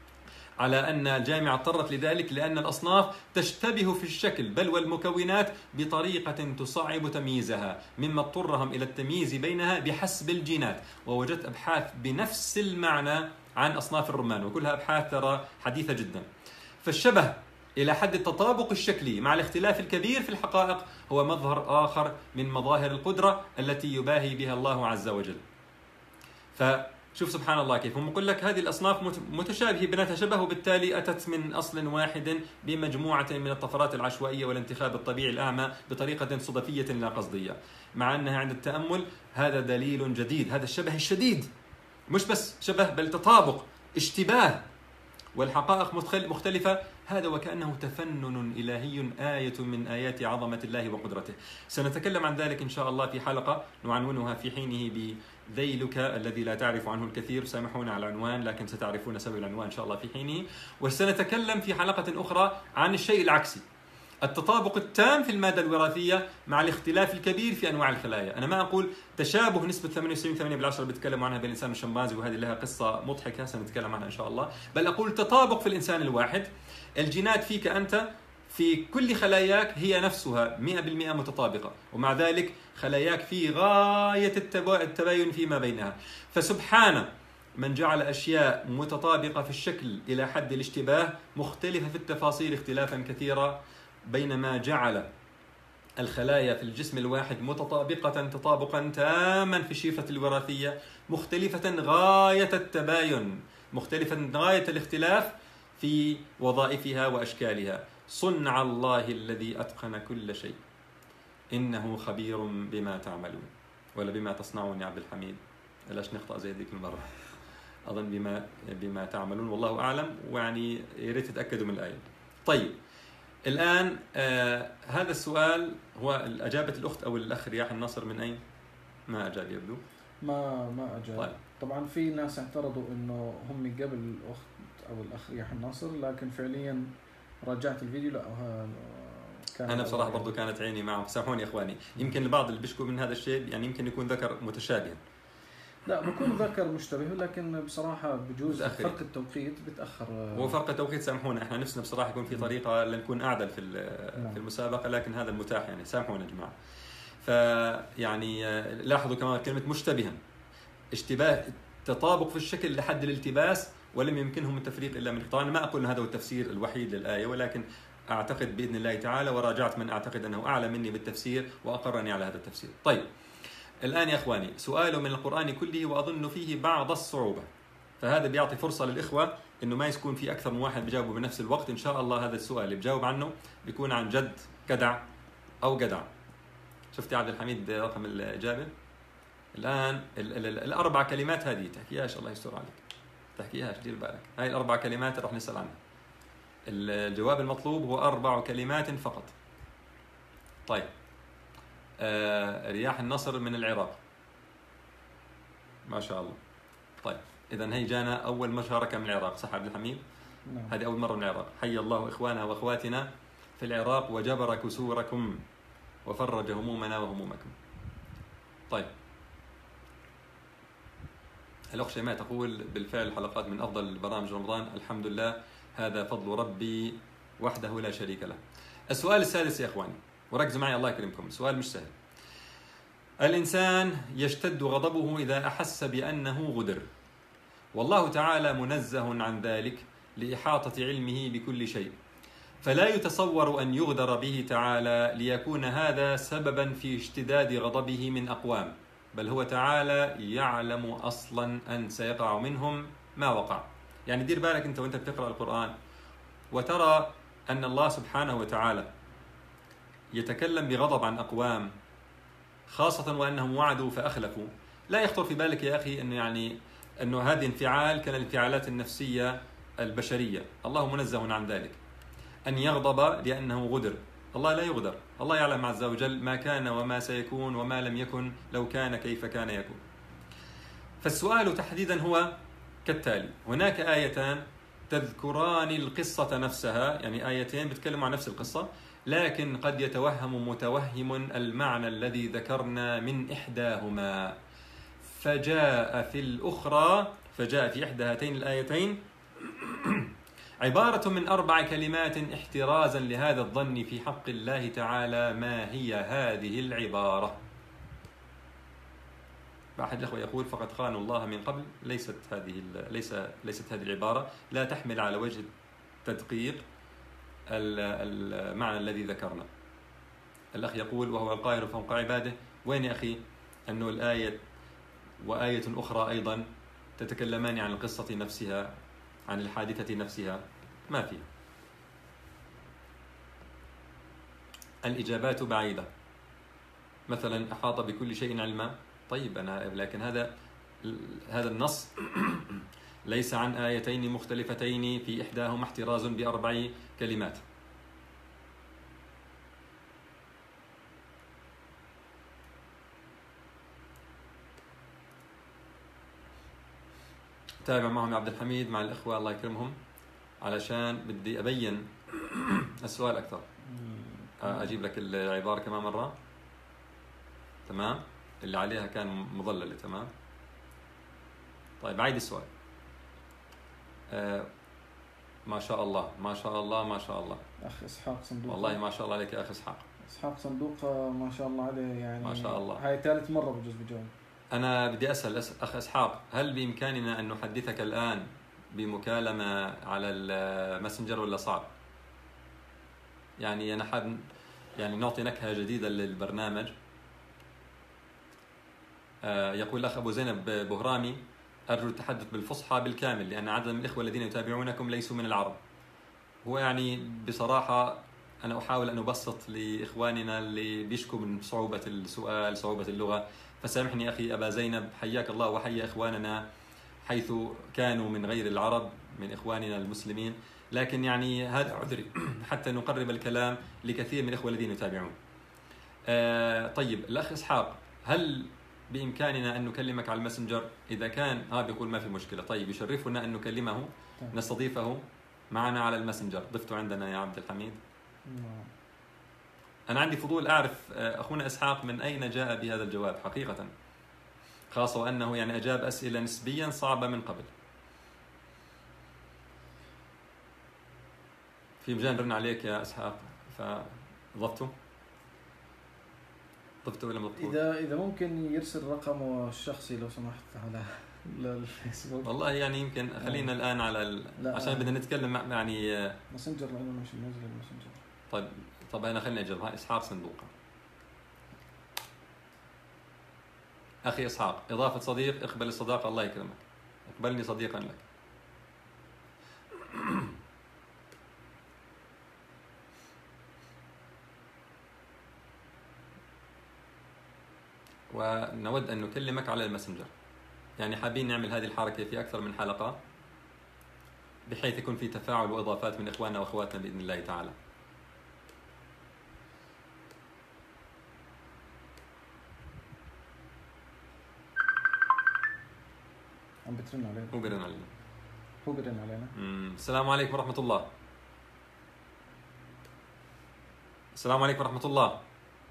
على أن الجامعة اضطرت لذلك لأن الأصناف تشتبه في الشكل بل والمكونات بطريقة تصعب تمييزها، مما اضطرهم إلى التمييز بينها بحسب الجينات. ووجدت أبحاث بنفس المعنى عن أصناف الرمان، وكلها أبحاث ترى حديثة جدا. فالشبه إلى حد التطابق الشكلي مع الاختلاف الكبير في الحقائق هو مظهر آخر من مظاهر القدرة التي يباهي بها الله عز وجل. ف شوف سبحان الله كيف هم يقول لك هذه الأصناف متشابهة بيناتها شبه، وبالتالي أتت من أصل واحد بمجموعة من الطفرات العشوائية والانتخاب الطبيعي الأعمى بطريقة صدفية لا قصدية، مع أنها عند التأمل هذا دليل جديد. هذا الشبه الشديد مش بس شبه بل تطابق، اشتباه، والحقائق مختلفة. هذا وكأنه تفنن إلهي، آية من آيات عظمة الله وقدرته. سنتكلم عن ذلك إن شاء الله في حلقة نعنونها في حينه بذيلك الذي لا تعرف عنه الكثير. سامحونا على العنوان لكن ستعرفون سبب العنوان إن شاء الله في حينه. وسنتكلم في حلقة أخرى عن الشيء العكسي، التطابق التام في المادة الوراثية مع الاختلاف الكبير في أنواع الخلايا. أنا ما أقول تشابه نسبة ثمانية وتسعين ثمانية بالعشرة بتكلم عنها بين الإنسان والشمبانزي، وهذه لها قصة مضحكة سنتكلم عنها إن شاء الله. بل أقول تطابق في الإنسان الواحد، الجينات فيك أنت في كل خلاياك هي نفسها مئة بالمئة متطابقة، ومع ذلك خلاياك في غاية التباين فيما بينها. فسبحان من جعل أشياء متطابقة في الشكل إلى حد الاشتباه، مختلفة في التفاصيل اختلافا كثيرا، بينما جعل الخلايا في الجسم الواحد متطابقة تطابقا تاما في الشيفة الوراثية، مختلفة غاية التباين، مختلفة غاية الاختلاف في وظائفها وأشكالها. صنع الله الذي أتقن كل شيء، إنه خبير بما تعملون، ولا بما تصنعون يا عبد الحميد، بلاش نخطأ زي ذيك المرة، أظن بما بما تعملون والله أعلم، ويعني يا ريت تتأكدوا من الآية. طيب الآن آه هذا السؤال هو أجابة الأخت أو الأخ رياح النصر من أين؟ ما أجاب يبدو. ما ما أجاب. طيب. طبعا في ناس اعترضوا إنه هم قبل الأخت أو الأخ رياح النصر، لكن فعليا راجعت الفيديو لا كان أنا بصراحة برضو كانت عيني معهم. سامحوني إخواني، يمكن البعض اللي بيشكوا من هذا الشيء يعني يمكن يكون ذكر متشابه. لا بكون ذكر مشتبه، لكن بصراحة بجوز فرق التوقيت بتأخر. هو فرق التوقيت سامحونا، احنا نفسنا بصراحة يكون في طريقة لنكون أعدل في في المسابقة، لكن هذا المتاح يعني، سامحونا يا جماعة. فيعني لاحظوا كمان كلمة مشتبها، اشتباه تطابق في الشكل لحد الالتباس، ولم يمكنهم التفريق إلا من. طبعا ما أقول أن هذا هو التفسير الوحيد للآية، ولكن أعتقد بإذن الله تعالى، وراجعت من أعتقد أنه أعلى مني بالتفسير وأقرني على هذا التفسير. طيب الآن يا إخواني سؤال من القرآن كله وأظن فيه بعض الصعوبة، فهذا بيعطي فرصة للإخوة إنه ما يكون في أكثر من واحد بيجاوبوا بنفس الوقت. إن شاء الله هذا السؤال اللي بجاوب عنه بيكون عن جد جدع أو جدع. شفت يا عبد الحميد رقم الإجابة؟ الآن ال ال ال الأربع كلمات هذه تحكيهاش، الله يستر عليك، تحكيهاش، دير بالك. هاي الأربع كلمات رح نسأل عنها. الجواب المطلوب هو أربع كلمات فقط. طيب آه رياح النصر من العراق، ما شاء الله. طيب إذا هي جانا أول مشاركة من العراق، صح عبد الحميد؟ نعم. هذه أول مرة من العراق. حي الله إخواننا وأخواتنا في العراق وجبر كسوركم وفرج همومنا وهمومكم. طيب الأخ شيماء تقول بالفعل الحلقات من أفضل برامج رمضان، الحمد لله، هذا فضل ربي وحده لا شريك له. السؤال السادس يا إخواني، وركزوا معي الله يكرمكم، السؤال مش سهل. الإنسان يشتد غضبه إذا أحس بأنه غدر، والله تعالى منزه عن ذلك لإحاطة علمه بكل شيء، فلا يتصور أن يغدر به تعالى ليكون هذا سببا في اشتداد غضبه من أقوام، بل هو تعالى يعلم أصلا أن سيقع منهم ما وقع. يعني دير بالك أنت وأنت بتقرأ القرآن وترى أن الله سبحانه وتعالى يتكلم بغضب عن أقوام، خاصة وأنهم وعدوا فأخلفوا، لا يخطر في بالك يا أخي أنه يعني أنه هذه انفعال كالانفعالات النفسية البشرية، الله منزه عن ذلك. أن يغضب لأنه غدر، الله لا يغدر، الله يعلم عز وجل ما كان وما سيكون وما لم يكن، لو كان كيف كان يكون. فالسؤال تحديدا هو كالتالي: هناك آيتان تذكران القصة نفسها، يعني آيتين بتكلموا عن نفس القصة، لكن قد يتوهم متوهم المعنى الذي ذكرنا من إحداهما، فجاء في الأخرى فجاء في إحدى هاتين الآيتين عبارة من أربع كلمات احترازا لهذا الظن في حق الله تعالى. ما هي هذه العبارة؟ أحد الأخوة يقول: فقد خانوا الله من قبل. ليست هذه ليس ليست هذه العبارة، لا تحمل على وجه التدقيق المعنى الذي ذكرنا. الأخ يقول: وهو القاهر فوق عباده. وين يا أخي أنه الآية وآية أخرى أيضا تتكلمان عن القصة نفسها، عن الحادثة نفسها؟ ما فيها. الإجابات بعيدة. مثلا أحاط بكل شيء علما، طيب أنا لكن هذا هذا النص ليس عن آيتين مختلفتين في إحداهما احتراز بأربع كلمات. تابع معهم يا عبد الحميد مع الإخوة الله يكرمهم، علشان بدي أبين السؤال أكثر. أجيب لك العبارة كمان مرة، تمام؟ اللي عليها كان مظللة، تمام؟ طيب عيد السؤال. آه ما شاء الله ما شاء الله ما شاء الله. أخ إسحاق صندوق، والله ما شاء الله عليك يا أخ إسحاق. إسحاق صندوق ما شاء الله عليه، يعني ما شاء الله. هاي ثالث مرة بجوز بجاوب. أنا بدي أسأل أخ إسحاق، هل بإمكاننا أن نحدثك الآن بمكالمة على الماسنجر ولا صعب؟ يعني أنا حاب يعني نعطي نكهة جديدة للبرنامج. آه يقول الأخ أبو زينب بهرامي: أرجو التحدث بالفصحى بالكامل لأن عدد من الإخوة الذين يتابعونكم ليسوا من العرب. هو يعني بصراحة أنا أحاول أن أبسط لإخواننا اللي بيشكوا من صعوبة السؤال، صعوبة اللغة، فسامحني أخي أبا زينب، حياك الله وحيا إخواننا حيث كانوا من غير العرب، من إخواننا المسلمين، لكن يعني هذا عذري حتى نقرب الكلام لكثير من الإخوة الذين يتابعون. آه طيب الأخ إسحاق، هل بإمكاننا أن نكلمك على الماسنجر؟ إذا كان ها بيقول ما في مشكلة، طيب يشرفنا أن نكلمه، نستضيفه معنا على الماسنجر. ضفته عندنا يا عبد الحميد. أنا عندي فضول أعرف أخونا إسحاق من أين جاء بهذا الجواب حقيقة، خاصة وأنه يعني أجاب أسئلة نسبيا صعبة من قبل. في مجال نرن عليك يا إسحاق، فضفته ضفته ولا مضبوط؟ إذا إذا ممكن يرسل رقمه الشخصي لو سمحت على الفيسبوك. والله يعني يمكن خلينا الآن على ال... عشان بدنا نتكلم مع يعني ماسنجر لأنه مش منزل الماسنجر. طيب طب أنا خليني أجرب. هاي إسحاق صندوقة. أخي إسحاق، إضافة صديق، اقبل الصداقة الله يكرمك، اقبلني صديقا لك. ونود أن نكلمك على الماسنجر، يعني حابين نعمل هذه الحركة في أكثر من حلقة بحيث يكون في تفاعل وإضافات من إخواننا وأخواتنا بإذن الله تعالى. عم بترن علينا. هو بيرن علينا. هو بيرن علينا. امم السلام عليكم ورحمة الله. السلام عليكم ورحمة الله.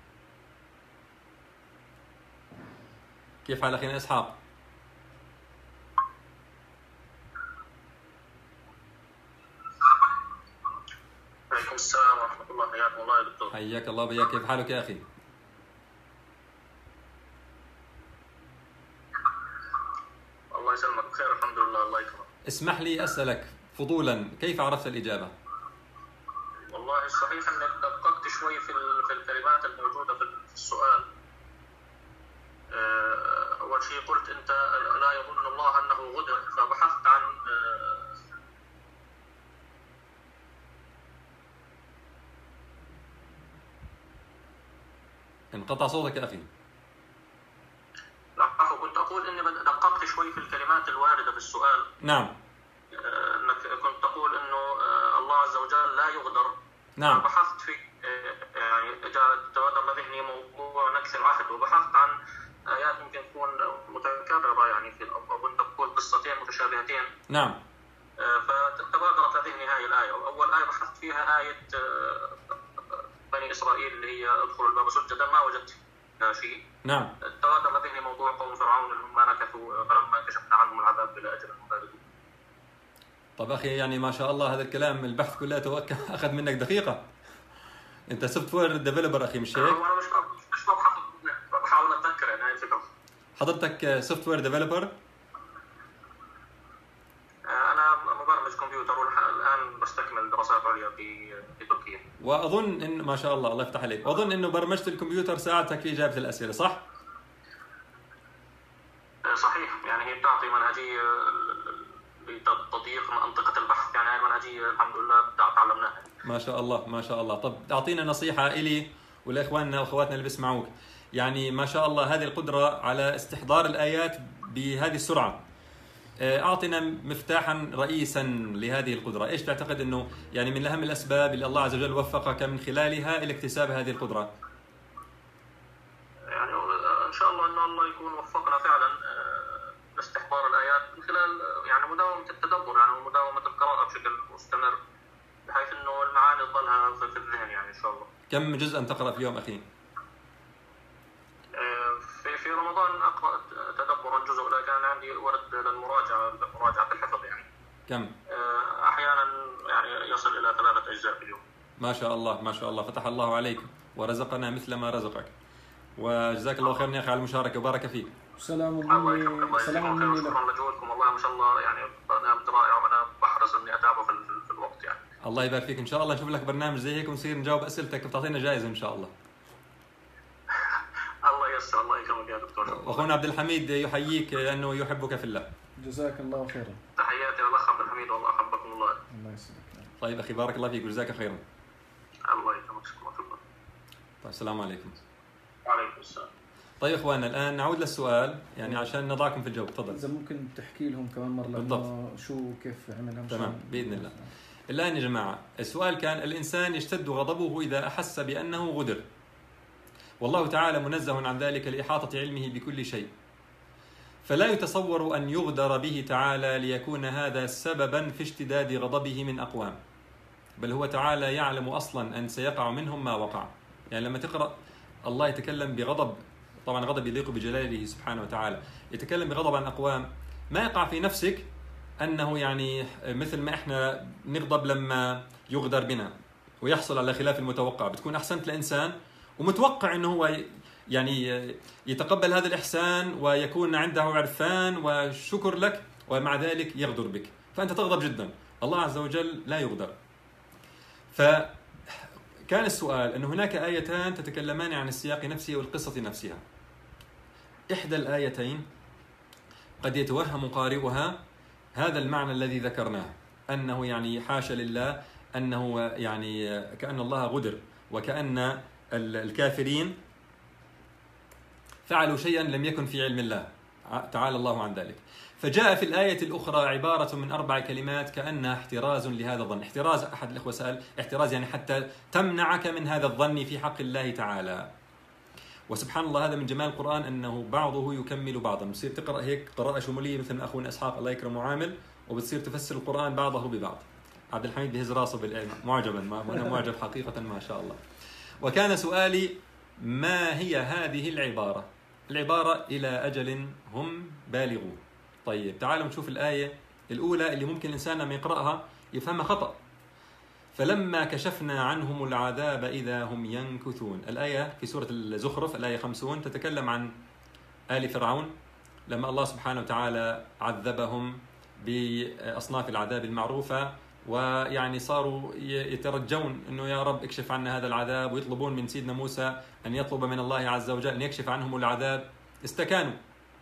كيف حال أخينا إسحاق؟ وعليكم السلام ورحمة الله، حياكم الله يا دكتور. حياك الله وبياك، كيف حالك يا أخي؟ الله يسلمك بخير الحمد لله الله يكرمك. اسمح لي أسألك فضولا، كيف عرفت الإجابة؟ والله الصحيح أنك دققت شوي في في الكلمات الموجودة في السؤال. أول شيء قلت أنت لا يظن الله أنه غدر، فبحثت عن انقطع صوتك يا أخي. لا كنت أقول أني دققت شوي في الكلمات الواردة في السؤال. نعم. أنك كنت تقول أنه الله عز وجل لا يغدر. نعم. بحثت في يعني تبادر لذهني موضوع نكث العهد، وبحثت عن آيات ممكن تكون متكررة يعني في أو تقول قصتين متشابهتين. نعم. فتبادرت لذهني هذه الآية. أول آية بحثت فيها آية بني إسرائيل اللي هي ادخلوا الباب سجدا، ما وجدت شيء. نعم. تبادر لذهني موضوع قوم فرعون لما نكثوا فلما كشفنا عنهم العذاب بلا أجل مبالغ. طب أخي يعني ما شاء الله هذا الكلام البحث كله توقع أخذ منك دقيقة. أنت سوفت وير ديفلوبر أخي مش هيك؟ أنا مش مش بحث، بحاول أتذكر يعني هاي الفكرة. حضرتك سوفت وير ديفلوبر؟ أنا مبرمج كمبيوتر والآن بستكمل دراسات عليا في في تركيا. وأظن إن ما شاء الله الله يفتح عليك، وأظن إنه برمجة الكمبيوتر ساعدتك في إجابة الأسئلة صح؟ صحيح، يعني هي يعني بتعطي منهجيه لتضييق منطقه البحث، يعني هاي المنهجيه الحمد لله تعلمناها. ما شاء الله ما شاء الله. طب اعطينا نصيحه الي ولاخواننا واخواتنا اللي بيسمعوك، يعني ما شاء الله هذه القدره على استحضار الايات بهذه السرعه، اعطنا مفتاحا رئيسا لهذه القدره، ايش تعتقد انه يعني من اهم الاسباب اللي الله عز وجل وفقك من خلالها الى اكتساب هذه القدره؟ يعني ان شاء الله انه الله يكون وفقنا فعلا لاستحضار الايات من خلال يعني مداومه التدبر، يعني ومداومه القراءه بشكل مستمر، بحيث انه المعاني تظلها في الذهن يعني ان شاء الله. كم جزءا تقرا في يوم اخي؟ في في رمضان اقرا تدبرا جزء، لكن عندي ورد للمراجعه مراجعه الحفظ يعني. كم؟ احيانا يعني يصل الى ثلاثه اجزاء في اليوم. ما شاء الله ما شاء الله، فتح الله عليك ورزقنا مثل ما رزقك، وجزاك الله خيرا يا اخي على المشاركه وبارك فيك. سلام مني سلام مني لك. شكرا لجهودكم، والله ما شاء الله يعني برنامج رائع، وانا بحرص اني اتابعه في, في الوقت يعني. الله يبارك فيك، ان شاء الله نشوف لك برنامج زي هيك ونصير نجاوب اسئلتك وتعطينا جائزه ان شاء الله. الله ييسر، الله يكرمك يا دكتور. واخونا عبد الحميد يحييك انه يحبك في الله. جزاك الله خيرا. تحياتي للاخ عبد الحميد، والله احبكم الله. الله يسلمك. طيب اخي بارك الله فيك وجزاك خيرا. الله يكرمك، شكرا شكرا. طيب السلام عليكم. وعليكم السلام. طيب اخواننا الان نعود للسؤال يعني عشان نضعكم في الجو، تفضل. اذا ممكن تحكي لهم كمان مره بالضبط شو كيف عملها. تمام باذن الله. الان يا جماعه السؤال كان: الانسان يشتد غضبه اذا احس بانه غدر، والله تعالى منزه عن ذلك لإحاطة علمه بكل شيء، فلا يتصور أن يغدر به تعالى ليكون هذا سببا في اشتداد غضبه من أقوام، بل هو تعالى يعلم أصلا أن سيقع منهم ما وقع. يعني لما تقرأ الله يتكلم بغضب، طبعا غضب يليق بجلاله سبحانه وتعالى، يتكلم بغضب عن أقوام، ما يقع في نفسك أنه يعني مثل ما إحنا نغضب لما يغدر بنا ويحصل على خلاف المتوقع. بتكون أحسنت لإنسان ومتوقع أنه هو يعني يتقبل هذا الإحسان ويكون عنده عرفان وشكر لك، ومع ذلك يغدر بك، فأنت تغضب جدا. الله عز وجل لا يغدر. فكان السؤال أن هناك آيتان تتكلمان عن السياق نفسه والقصة نفسها. إحدى الآيتين قد يتوهم قارئها هذا المعنى الذي ذكرناه، أنه يعني حاشا لله أنه يعني كأن الله غدر، وكأن الكافرين فعلوا شيئا لم يكن في علم الله تعالى الله عن ذلك. فجاء في الآية الأخرى عبارة من أربع كلمات كأنها احتراز لهذا الظن. احتراز، أحد الأخوة سأل، احتراز يعني حتى تمنعك من هذا الظن في حق الله تعالى. وسبحان الله هذا من جمال القرآن أنه بعضه يكمل بعضا. بتصير تقرأ هيك قراءة شمولية مثل ما أخونا إسحاق الله يكرمه عامل، وبتصير تفسر القرآن بعضه ببعض. عبد الحميد بهز راسه بالعلم معجبا، ما أنا معجب حقيقة ما شاء الله. وكان سؤالي: ما هي هذه العبارة؟ العبارة إلى أجل هم بالغوه. طيب تعالوا نشوف الآية الأولى اللي ممكن الإنسان لما يقرأها يفهمها خطأ. فلما كشفنا عنهم العذاب إذا هم ينكثون. الآية في سورة الزخرف الآية خمسون تتكلم عن آل فرعون لما الله سبحانه وتعالى عذبهم بأصناف العذاب المعروفة، ويعني صاروا يترجون أنه يا رب اكشف عنا هذا العذاب، ويطلبون من سيدنا موسى أن يطلب من الله عز وجل أن يكشف عنهم العذاب. استكانوا،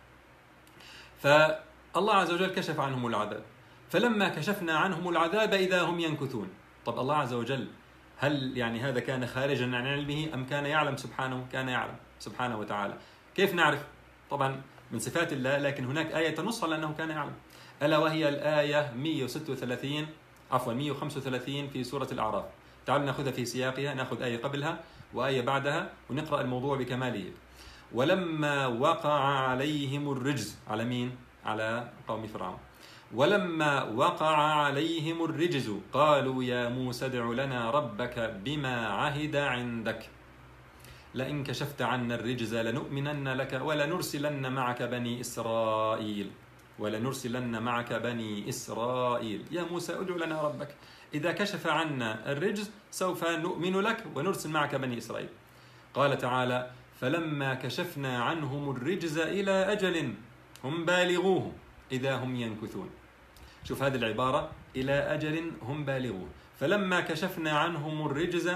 فالله عز وجل كشف عنهم العذاب. فلما كشفنا عنهم العذاب إذا هم ينكثون. طب الله عز وجل هل يعني هذا كان خارجا عن علمه أم كان يعلم سبحانه؟ كان يعلم سبحانه وتعالى. كيف نعرف؟ طبعا من صفات الله، لكن هناك آية تنص على أنه كان يعلم، ألا وهي الآية مئة وستة وثلاثين عفوا مئة وخمسة وثلاثين في سورة الأعراف. تعالوا نأخذها في سياقها، نأخذ آية قبلها وآية بعدها ونقرأ الموضوع بكماله. ولما وقع عليهم الرجز، على مين؟ على قوم فرعون. ولما وقع عليهم الرجز قالوا يا موسى ادع لنا ربك بما عهد عندك لئن كشفت عنا الرجز لنؤمنن لك ولنرسلن معك بني إسرائيل ولنرسلن معك بني إسرائيل. يا موسى ادع لنا ربك، إذا كشف عنا الرجز سوف نؤمن لك ونرسل معك بني إسرائيل. قال تعالى فلما كشفنا عنهم الرجز إلى أجل هم بالغوه إذا هم ينكثون. شوف هذه العبارة، إلى أجل هم بالغوه. فلما كشفنا عنهم الرجز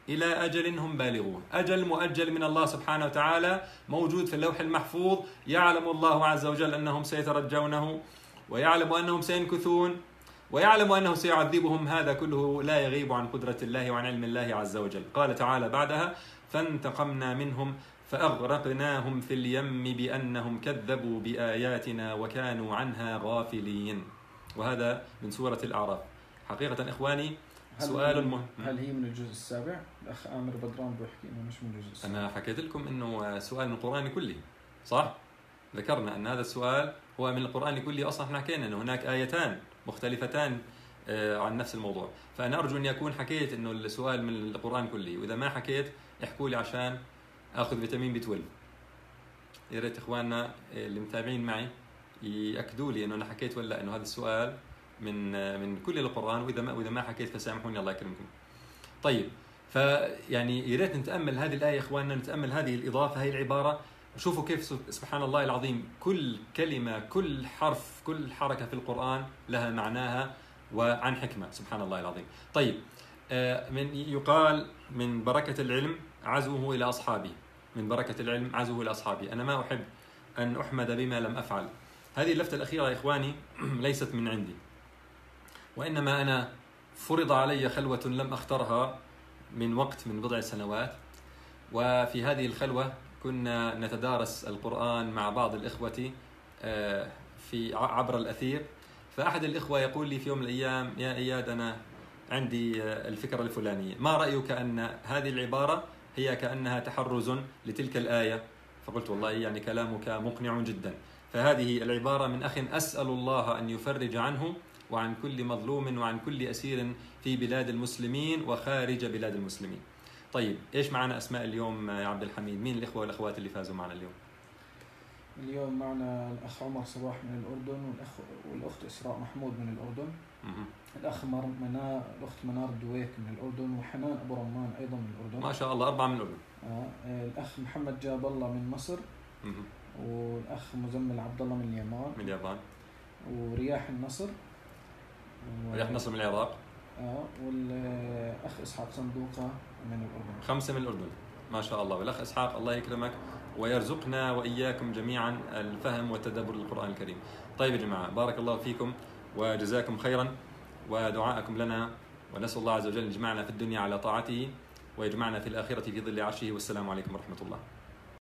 إلى أجل هم بالغوه. أجل مؤجل من الله سبحانه وتعالى موجود في اللوح المحفوظ، يعلم الله عز وجل أنهم سيترجونه، ويعلم أنهم سينكثون، ويعلم أنه سيعذبهم. هذا كله لا يغيب عن قدرة الله وعن علم الله عز وجل. قال تعالى بعدها: فانتقمنا منهم فأغرقناهم في اليم بأنهم كذبوا بآياتنا وكانوا عنها غافلين. وهذا من سورة الأعراف. حقيقة إخواني سؤال مهم. هل هي من الجزء السابع؟ الأخ آمر بدران بيحكي إنه مش من الجزء السابع. أنا حكيت لكم إنه سؤال من القرآن كله، صح؟ ذكرنا أن هذا السؤال هو من القرآن كله. أصلا احنا حكينا أنه هناك آيتان مختلفتان عن نفس الموضوع، فأنا أرجو أن يكون حكيت إنه السؤال من القرآن كله، وإذا ما حكيت احكوا لي عشان أخذ فيتامين بي اثناشر. يا ريت إخواننا اللي متابعين معي يأكدوا لي إنه أنا حكيت ولا إنه هذا السؤال من من كل القرآن، وإذا ما وإذا ما حكيت فسامحوني الله يكرمكم. طيب، فيعني يا ريت نتأمل هذه الآية إخواننا، نتأمل هذه الإضافة، هذه العبارة. شوفوا كيف سبحان الله العظيم كل كلمة، كل حرف، كل حركة في القرآن لها معناها وعن حكمة، سبحان الله العظيم. طيب، من يقال من بركة العلم عزوه إلى أصحابه، من بركة العلم عزوه إلى أصحابه. أنا ما أحب أن أحمد بما لم أفعل. هذه اللفتة الأخيرة يا إخواني ليست من عندي، وإنما أنا فرض علي خلوة لم أخترها من وقت، من بضع سنوات. وفي هذه الخلوة كنا نتدارس القرآن مع بعض الإخوة في عبر الأثير. فأحد الإخوة يقول لي في يوم من الأيام: يا إياد، أنا عندي الفكرة الفلانية، ما رأيك أن هذه العبارة هي كأنها تحرز لتلك الآية؟ فقلت: والله يعني كلامك مقنع جدا. فهذه العبارة من أخ أسأل الله أن يفرج عنه وعن كل مظلوم وعن كل أسير في بلاد المسلمين وخارج بلاد المسلمين. طيب، إيش معنا أسماء اليوم يا عبد الحميد؟ مين الإخوة والأخوات اللي فازوا معنا اليوم؟ اليوم معنا الأخ عمر صباح من الأردن، والأخ والأخت إسراء محمود من الأردن، م- الأخ منا الأخت منار دويك من الأردن، وحنان أبو رمان أيضا من الأردن. ما شاء الله، أربعة من الأردن. آه. الأخ محمد جاب الله من مصر، م- والأخ مزمل عبد الله من اليابان من اليابان، ورياح النصر و... رياح النصر من العراق. آه. والأخ إسحاق صندوقة من الأردن. خمسة من الأردن، ما شاء الله. والأخ إسحاق الله يكرمك ويرزقنا وإياكم جميعا الفهم والتدبر للقرآن الكريم. طيب يا جماعة، بارك الله فيكم وجزاكم خيرا، ودعاءكم لنا، ونسأل الله عز وجل أن يجمعنا في الدنيا على طاعته ويجمعنا في الآخرة في ظل عرشه. والسلام عليكم ورحمة الله.